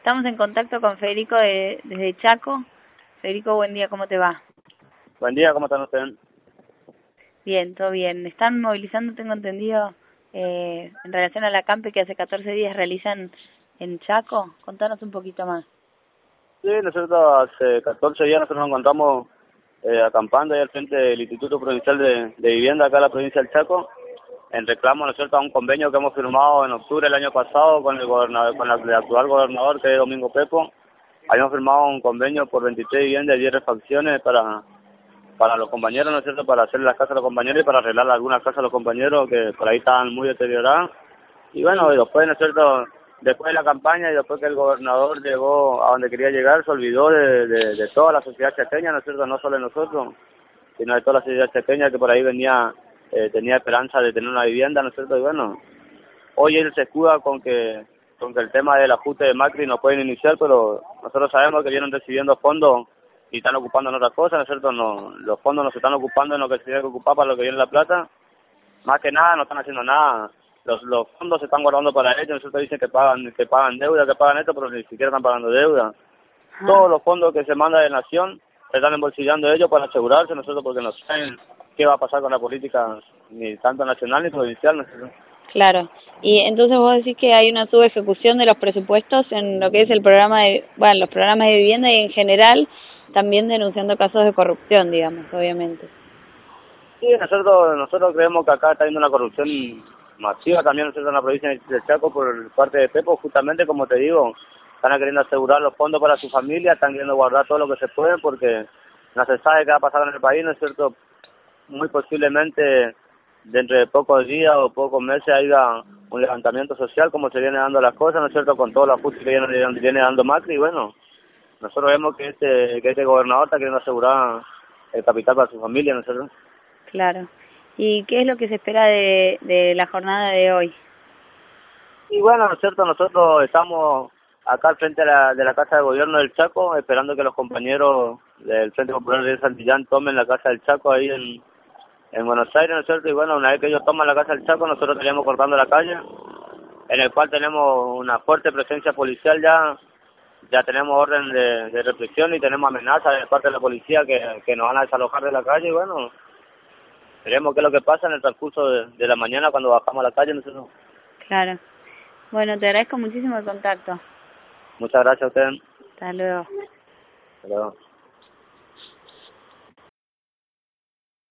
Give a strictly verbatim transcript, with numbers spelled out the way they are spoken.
estamos en contacto con Federico de, desde Chaco. Federico, buen día, ¿cómo te va? Buen día, ¿cómo están ustedes? Bien, todo bien. Están movilizando, tengo entendido, eh, en relación a la acampe que hace catorce días realizan en Chaco. Contanos un poquito más. Sí, nosotros hace catorce días nosotros nos encontramos eh, acampando ahí al frente del Instituto Provincial de, de Vivienda acá en la provincia del Chaco, en reclamo, ¿no es cierto?, a un convenio que hemos firmado en octubre del año pasado con el gobernador, con el actual gobernador, que es Domingo Pepo. Habíamos firmado un convenio por veintitrés viviendas y diez refacciones para para los compañeros, ¿no es cierto?, para hacer las casas a los compañeros y para arreglar algunas casas a los compañeros que por ahí estaban muy deterioradas. Y bueno, y después, ¿no es cierto?, después de la campaña y después que el gobernador llegó a donde quería llegar, se olvidó de, de, de toda la sociedad chaqueña, ¿no es cierto?, no solo de nosotros, sino de toda la sociedad chaqueña que por ahí venía, eh, tenía esperanza de tener una vivienda, ¿no es cierto?, y bueno, hoy él se escuda con que con que el tema del ajuste de Macri no pueden iniciar, pero nosotros sabemos que vienen recibiendo fondos y están ocupando en otras cosas, ¿no es cierto?, no, los fondos no se están ocupando en lo que se tiene que ocupar para lo que viene la plata, más que nada no están haciendo nada. Los los fondos se están guardando para ellos, nosotros dicen que pagan que pagan deuda, que pagan esto, pero ni siquiera están pagando deuda. Ajá. Todos los fondos que se mandan de Nación se están embolsillando ellos para asegurarse, nosotros porque no saben qué va a pasar con la política, ni tanto nacional ni provincial, ¿no es cierto? Claro. Y entonces vos decís que hay una subejecución de los presupuestos en lo que es el programa de, bueno, los programas de vivienda y en general también denunciando casos de corrupción, digamos, obviamente. Sí, nosotros nosotros creemos que acá está habiendo una corrupción masiva también, nosotros en la provincia de Chaco por parte de Pepo, justamente como te digo, están queriendo asegurar los fondos para su familia, están queriendo guardar todo lo que se puede porque no se sabe qué va a pasar en el país, ¿no es cierto? Muy posiblemente dentro de pocos días o pocos meses haya un levantamiento social como se viene dando las cosas, ¿no es cierto?, con todos los ajustes que viene, viene dando Macri, y bueno, nosotros vemos que este que este gobernador está queriendo asegurar el capital para su familia, ¿no es cierto? Claro. ¿Y qué es lo que se espera de, de la jornada de hoy? Y bueno, ¿no es cierto?, nosotros estamos acá al frente de la, de la Casa de Gobierno del Chaco, esperando que los compañeros del Frente Popular de Santillán tomen la Casa del Chaco ahí en, en Buenos Aires, ¿no es cierto? Y bueno, una vez que ellos toman la Casa del Chaco, nosotros estaríamos cortando la calle, en el cual tenemos una fuerte presencia policial ya, ya tenemos orden de, de represión y tenemos amenazas de parte de la policía que, que nos van a desalojar de la calle, y bueno, veremos qué es lo que pasa en el transcurso de, de la mañana cuando bajamos a la calle, nosotros. Claro. Bueno, te agradezco muchísimo el contacto. Muchas gracias a ustedes. Hasta luego. Hasta luego.